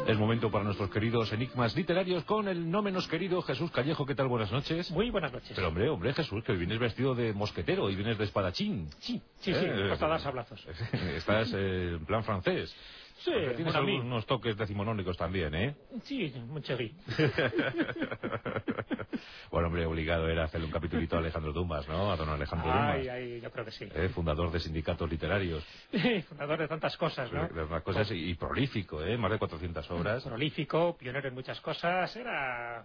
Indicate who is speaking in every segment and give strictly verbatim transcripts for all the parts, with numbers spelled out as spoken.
Speaker 1: Es momento para nuestros queridos enigmas literarios con el no menos querido Jesús Callejo. ¿Qué tal? Buenas noches.
Speaker 2: Muy buenas noches.
Speaker 1: Pero hombre, hombre, Jesús, que hoy vienes vestido de mosquetero y vienes de espadachín.
Speaker 2: Sí, sí, sí,
Speaker 1: eh,
Speaker 2: hasta dar sablazos.
Speaker 1: Estás eh, en plan francés.
Speaker 2: Sí,
Speaker 1: tienes algunos toques decimonónicos también, ¿eh?
Speaker 2: Sí, mon chéri.
Speaker 1: Bueno, hombre, obligado era hacerle un capitulito a Alejandro Dumas, ¿no? A don Alejandro Dumas.
Speaker 2: Ay, ay, yo creo que sí.
Speaker 1: Eh, fundador de sindicatos literarios.
Speaker 2: Fundador de tantas cosas, ¿no?
Speaker 1: De tantas cosas y, y prolífico, ¿eh? Más de cuatrocientas obras.
Speaker 2: Prolífico, pionero en muchas cosas, era...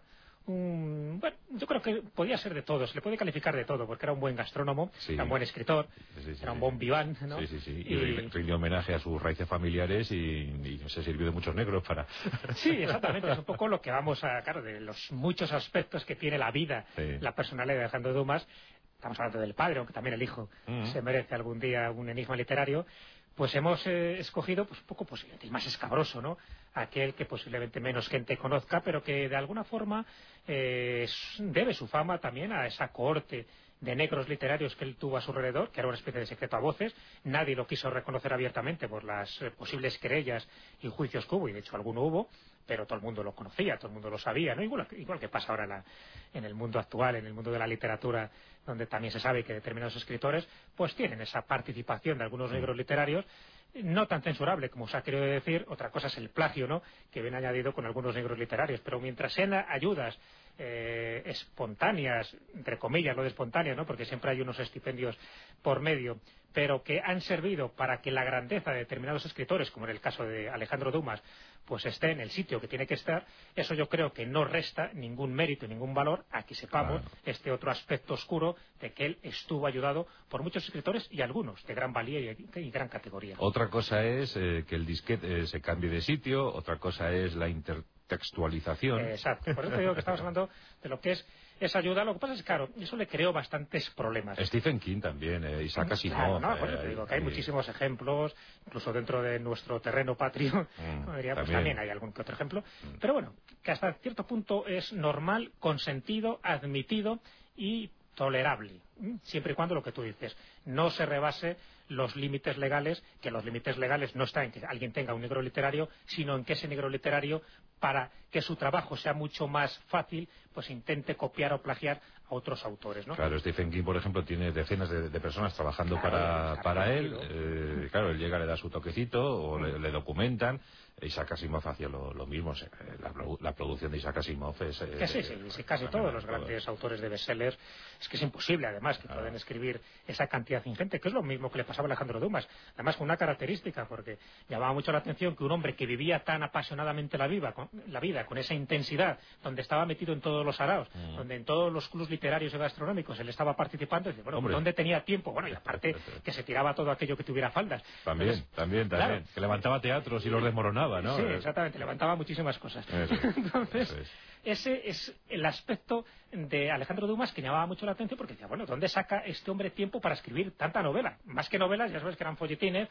Speaker 2: Un, bueno, yo creo que podía ser de todo, se le puede calificar de todo, porque era un buen gastrónomo,
Speaker 1: sí.
Speaker 2: era un buen escritor,
Speaker 1: sí, sí,
Speaker 2: era un
Speaker 1: sí.
Speaker 2: buen viván, ¿no?
Speaker 1: Sí, sí, sí, y,
Speaker 2: y...
Speaker 1: rindió homenaje a sus raíces familiares y, y se sirvió de muchos negros para...
Speaker 2: Sí, exactamente, es un poco lo que vamos a, claro, de los muchos aspectos que tiene la vida,
Speaker 1: sí.
Speaker 2: la personalidad de Alejandro Dumas. Estamos hablando del padre, aunque también el hijo mm. se merece algún día un enigma literario. Pues hemos eh, escogido pues un poco pues, el más escabroso, ¿no? Aquel que posiblemente menos gente conozca, pero que de alguna forma eh, debe su fama también a esa cohorte de negros literarios que él tuvo a su alrededor, que era una especie de secreto a voces. Nadie lo quiso reconocer abiertamente por las eh, posibles querellas y juicios que hubo, y de hecho alguno hubo, pero todo el mundo lo conocía, todo el mundo lo sabía, ¿no? Igual, igual que pasa ahora en, la, en el mundo actual, en el mundo de la literatura, donde también se sabe que determinados escritores pues tienen esa participación de algunos negros literarios, no tan censurable como se ha querido decir. Otra cosa es el plagio, ¿no?, que viene añadido con algunos negros literarios, pero mientras sean ayudas eh, espontáneas, entre comillas lo de espontáneas, ¿no?, porque siempre hay unos estipendios por medio, pero que han servido para que la grandeza de determinados escritores, como en el caso de Alejandro Dumas, pues esté en el sitio que tiene que estar, eso yo creo que no resta ningún mérito y ningún valor a que sepamos claro. este otro aspecto oscuro de que él estuvo ayudado por muchos escritores y algunos de gran valía y, y gran categoría.
Speaker 1: Otra cosa es eh, que el disquete eh, se cambie de sitio, otra cosa es la intertextualización.
Speaker 2: Eh, exacto, por eso te digo que estamos hablando de lo que es esa ayuda. Lo que pasa es que, claro, eso le creó bastantes problemas.
Speaker 1: Stephen King también, eh, Isaac Asimov.
Speaker 2: Claro, no, por eso
Speaker 1: eh,
Speaker 2: te digo que hay eh, muchísimos ejemplos, incluso dentro de nuestro terreno patrio, mm, diría, pues también. también hay algún que otro ejemplo. Mm. Pero bueno, que hasta cierto punto es normal, consentido, admitido y tolerable, siempre y cuando lo que tú dices no se rebase los límites legales, que los límites legales no están en que alguien tenga un negro literario, sino en que ese negro literario, para que su trabajo sea mucho más fácil, pues intente copiar o plagiar a otros autores, ¿no?
Speaker 1: Claro, Stephen King, por ejemplo, tiene decenas de, de personas trabajando claro, para, para él, eh, claro, él llega, le da su toquecito, o mm. le, le documentan. Isaac Asimov hacía lo, lo mismo, la, la producción de Isaac Asimov es... Eh,
Speaker 2: que sí, sí, sí, casi todos los grandes todo. autores de bestsellers, es que es imposible, además, que ah. puedan escribir esa cantidad ingente, que es lo mismo que le pasaba a Alejandro Dumas, además con una característica, porque llamaba mucho la atención que un hombre que vivía tan apasionadamente la vida, con, la vida, con esa intensidad, donde estaba metido en todos los araos, mm. donde en todos los clubs literarios y gastronómicos él estaba participando, y dice, bueno, ¿dónde tenía tiempo? Bueno, y aparte que se tiraba todo aquello que tuviera faldas.
Speaker 1: También, Entonces, también, también, claro, que levantaba teatros y los desmoronaba, ¿no?
Speaker 2: Sí, exactamente, levantaba muchísimas cosas.
Speaker 1: Eso,
Speaker 2: Entonces,
Speaker 1: eso es.
Speaker 2: ese es el aspecto de Alejandro Dumas que llamaba mucho la atención, porque decía, bueno, ¿dónde saca este hombre tiempo para escribir tanta novela? Más que novelas, ya sabes que eran folletines,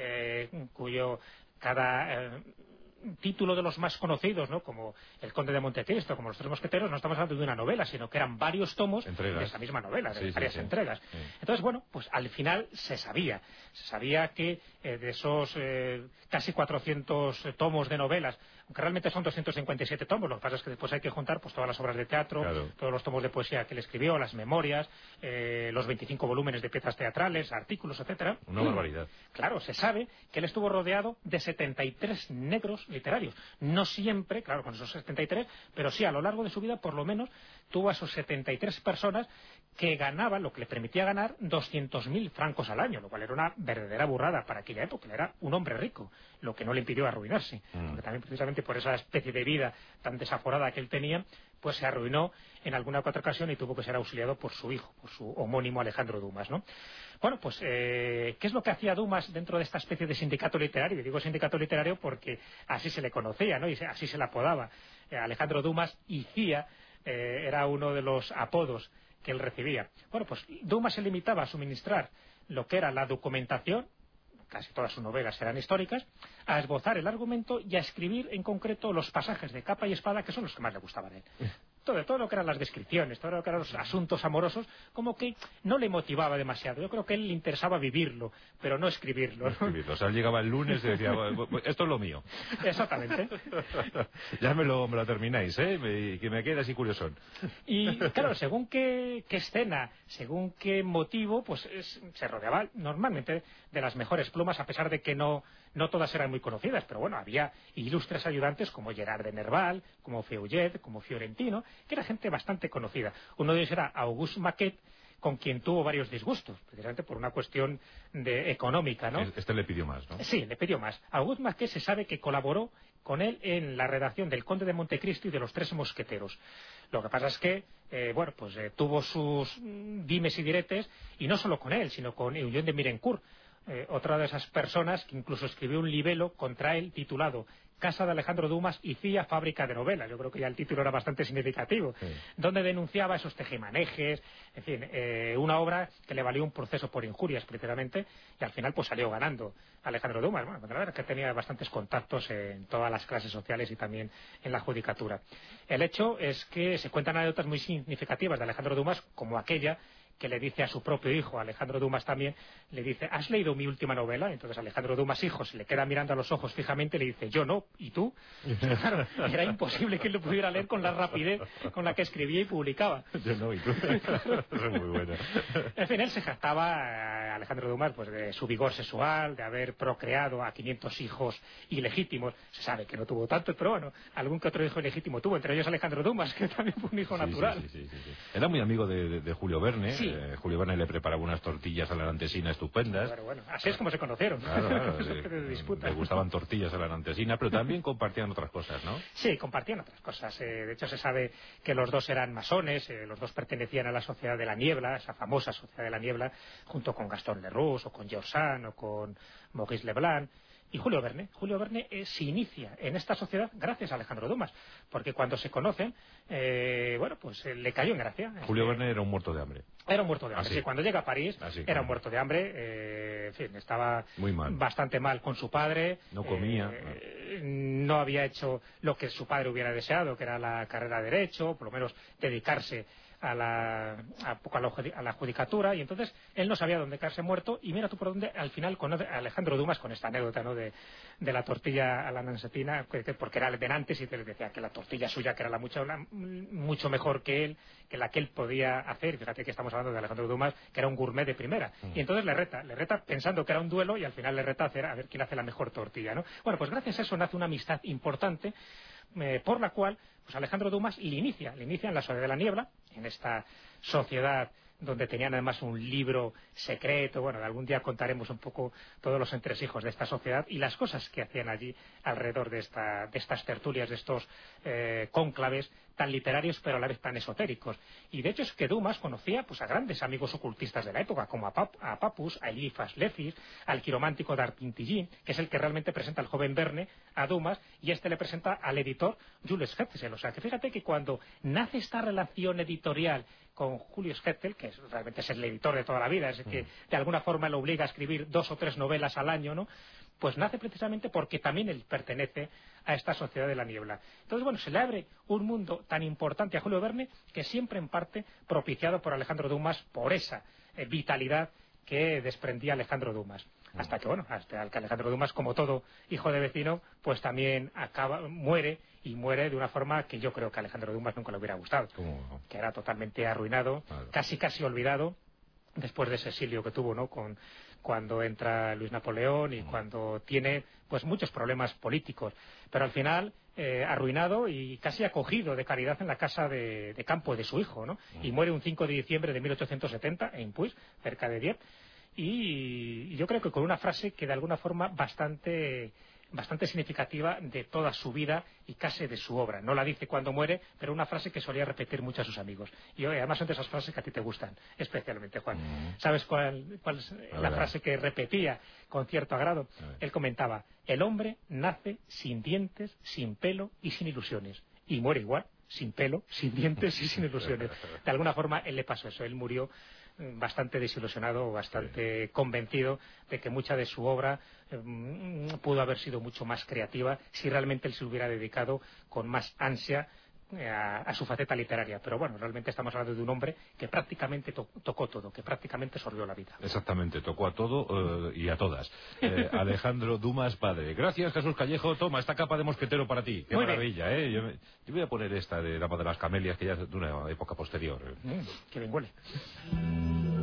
Speaker 2: eh, cuyo cada... Eh, título de los más conocidos, ¿no?, como El Conde de Montecristo, como Los Tres Mosqueteros, no estamos hablando de una novela, sino que eran varios tomos
Speaker 1: entregas.
Speaker 2: de esa misma novela, de
Speaker 1: sí,
Speaker 2: varias
Speaker 1: sí, sí.
Speaker 2: entregas.
Speaker 1: Sí.
Speaker 2: Entonces, bueno, pues al final se sabía, se sabía que eh, de esos eh, casi cuatrocientos tomos de novelas, aunque realmente son doscientos cincuenta y siete tomos, lo que pasa es que después hay que juntar pues todas las obras de teatro,
Speaker 1: claro.
Speaker 2: todos los tomos de poesía que él escribió, las memorias, eh, los veinticinco volúmenes de piezas teatrales, artículos, etcétera.
Speaker 1: Una barbaridad.
Speaker 2: Claro, se sabe que él estuvo rodeado de setenta y tres negros literarios. No siempre, claro, con esos setenta y tres, pero sí a lo largo de su vida, por lo menos, tuvo a esos setenta y tres personas que ganaban, lo que le permitía ganar, doscientos mil francos al año, lo cual era una verdadera burrada para aquella época. Él era un hombre rico, lo que no le impidió arruinarse, mm. porque también precisamente por esa especie de vida tan desaforada que él tenía, pues se arruinó en alguna otra ocasión y tuvo que ser auxiliado por su hijo, por su homónimo Alejandro Dumas, ¿no? Bueno, pues, eh, ¿qué es lo que hacía Dumas dentro de esta especie de sindicato literario? Y digo sindicato literario porque así se le conocía, ¿no?, y así se le apodaba. Eh, Alejandro Dumas y Cía eh, era uno de los apodos que él recibía. Bueno, pues Dumas se limitaba a suministrar lo que era la documentación, casi todas sus novelas eran históricas, a esbozar el argumento y a escribir en concreto los pasajes de capa y espada, que son los que más le gustaban a él. todo, todo lo que eran las descripciones, todo lo que eran los asuntos amorosos, como que no le motivaba demasiado. Yo creo que a él le interesaba vivirlo, pero no escribirlo, ¿no?
Speaker 1: Escribirlo. O sea, él llegaba el lunes y decía, esto es lo mío.
Speaker 2: Exactamente.
Speaker 1: Ya me lo, me lo termináis, ¿eh? Me, que me quede así curiosón.
Speaker 2: Y claro, según qué, qué escena, según qué motivo, pues es, se rodeaba normalmente de las mejores plumas, a pesar de que no, no todas eran muy conocidas, pero bueno, había ilustres ayudantes como Gerard de Nerval, como Feuillet, como Fiorentino, que era gente bastante conocida. Uno de ellos era Auguste Maquet, con quien tuvo varios disgustos, precisamente por una cuestión de económica, ¿no?
Speaker 1: Este le pidió más, ¿no?
Speaker 2: Sí, le pidió más. Auguste Maquet se sabe que colaboró con él en la redacción del Conde de Montecristo y de los Tres Mosqueteros. Lo que pasa es que, eh, bueno, pues eh, tuvo sus mm, dimes y diretes, y no solo con él, sino con Eugène de Mirencourt, eh, otra de esas personas que incluso escribió un libelo contra él titulado Casa de Alejandro Dumas y Cía fábrica de novelas. Yo creo que ya el título era bastante significativo, sí. Donde denunciaba esos tejemanejes, en fin, eh, una obra que le valió un proceso por injurias, precisamente, y al final pues salió ganando Alejandro Dumas. Bueno, la verdad es que tenía bastantes contactos en todas las clases sociales y también en la judicatura. El hecho es que se cuentan anécdotas muy significativas de Alejandro Dumas, como aquella que le dice a su propio hijo, Alejandro Dumas también, le dice, ¿has leído mi última novela? Entonces Alejandro Dumas, hijo, se le queda mirando a los ojos fijamente y le dice, yo no, ¿y tú? Claro, era imposible que él lo pudiera leer con la rapidez con la que escribía y publicaba.
Speaker 1: Yo no, ¿y tú? Eso es muy bueno.
Speaker 2: En fin, él se jactaba, Alejandro Dumas, pues de su vigor sexual, de haber procreado a quinientos hijos ilegítimos. Se sabe que no tuvo tantos, pero bueno, algún que otro hijo ilegítimo tuvo, entre ellos Alejandro Dumas, que también fue un hijo
Speaker 1: sí,
Speaker 2: natural.
Speaker 1: Sí, sí, sí, sí. Era muy amigo de, de, de Julio Verne.
Speaker 2: Sí.
Speaker 1: Eh, Julio Verne le preparaba unas tortillas a la nantesina estupendas.
Speaker 2: Bueno, bueno, así es como se conocieron.
Speaker 1: Claro, claro, sí. Le gustaban tortillas a la nantesina, pero también compartían otras cosas, ¿no?
Speaker 2: Sí, compartían otras cosas. Eh, de hecho, se sabe que los dos eran masones, eh, los dos pertenecían a la Sociedad de la Niebla, esa famosa Sociedad de la Niebla, junto con Gastón Lerroux, o con George Sand, o con Maurice Leblanc. Y Julio Verne, Julio Verne eh, se inicia en esta sociedad gracias a Alejandro Dumas, porque cuando se conocen, eh, bueno, pues eh, le cayó en gracia.
Speaker 1: Julio
Speaker 2: este,
Speaker 1: Verne era un muerto de hambre.
Speaker 2: Era un muerto de hambre,
Speaker 1: Así.
Speaker 2: sí, cuando llega a París
Speaker 1: Así,
Speaker 2: era
Speaker 1: claro.
Speaker 2: un muerto de hambre, eh, en fin, estaba
Speaker 1: Muy mal.
Speaker 2: bastante mal con su padre.
Speaker 1: No comía.
Speaker 2: Eh, no había hecho lo que su padre hubiera deseado, que era la carrera de Derecho, por lo menos dedicarse a la, a, a, la, a la judicatura, y entonces él no sabía dónde caerse muerto, y mira tú por dónde al final con Alejandro Dumas, con esta anécdota, ¿no?, de, de la tortilla a la nansetina, porque era de antes y te decía que la tortilla suya, que era la mucho, la, mucho mejor que él, que la que él podía hacer. Fíjate que estamos hablando de Alejandro Dumas, que era un gourmet de primera, mm. y entonces le reta, le reta pensando que era un duelo, y al final le reta a, hacer, a ver quién hace la mejor tortilla, ¿no? Bueno, pues gracias a eso nace una amistad importante, Eh, por la cual pues Alejandro Dumas le inicia, le inicia en la Sociedad de la Niebla, en esta sociedad donde tenían además un libro secreto. Bueno, algún día contaremos un poco todos los entresijos de esta sociedad y las cosas que hacían allí alrededor de, esta, de estas tertulias, de estos eh, cónclaves tan literarios pero a la vez tan esotéricos. Y de hecho es que Dumas conocía pues a grandes amigos ocultistas de la época, como a, Pap a Papus, a Eliphas Léfis, al quiromántico d'Arpintillín, que es el que realmente presenta al joven Verne a Dumas, y este le presenta al editor Jules Hetzel. O sea que fíjate que cuando nace esta relación editorial con Julius Hetzel, que es, realmente es el editor de toda la vida, es el que de alguna forma lo obliga a escribir dos o tres novelas al año, ¿no?, pues nace precisamente porque también él pertenece a esta Sociedad de la Niebla. Entonces, bueno, se le abre un mundo tan importante a Julio Verne, que siempre en parte propiciado por Alejandro Dumas, por esa eh, vitalidad que desprendía Alejandro Dumas. Hasta que, bueno, hasta que Alejandro Dumas, como todo hijo de vecino, pues también acaba, muere, y muere de una forma que yo creo que a Alejandro Dumas nunca le hubiera gustado.
Speaker 1: ¿Cómo?
Speaker 2: Que era totalmente arruinado, claro. casi casi olvidado, después de ese exilio que tuvo, ¿no?, con cuando entra Luis Napoleón y cuando tiene pues muchos problemas políticos, pero al final eh, arruinado y casi acogido de caridad en la casa de, de campo de su hijo, ¿no? Y muere un cinco de diciembre de mil ochocientos setenta en Puig, cerca de Dieppe, y yo creo que con una frase que de alguna forma bastante bastante significativa de toda su vida y casi de su obra. No la dice cuando muere, pero una frase que solía repetir mucho a sus amigos. Y además son de esas frases que a ti te gustan, especialmente, Juan. Mm. ¿Sabes cuál, cuál es a la ver. frase que repetía con cierto agrado? Él comentaba: el hombre nace sin dientes, sin pelo y sin ilusiones, y muere igual, sin pelo, sin dientes y sin ilusiones. De alguna forma él le pasó eso, él murió bastante desilusionado, bastante sí. convencido de que mucha de su obra eh, pudo haber sido mucho más creativa si realmente él se hubiera dedicado con más ansia a, a su faceta literaria. Pero bueno, realmente estamos hablando de un hombre que prácticamente to tocó todo, que prácticamente sorbió la vida.
Speaker 1: Exactamente, tocó a todo eh, y a todas. Eh, Alejandro Dumas, padre. Gracias, Jesús Callejo. Toma, esta capa de mosquetero para ti. Qué
Speaker 2: Muy
Speaker 1: maravilla, ¿eh? Yo, me, yo voy a poner esta de Dama de las Camelias, que ya es de una época posterior.
Speaker 2: Mm, qué bien huele.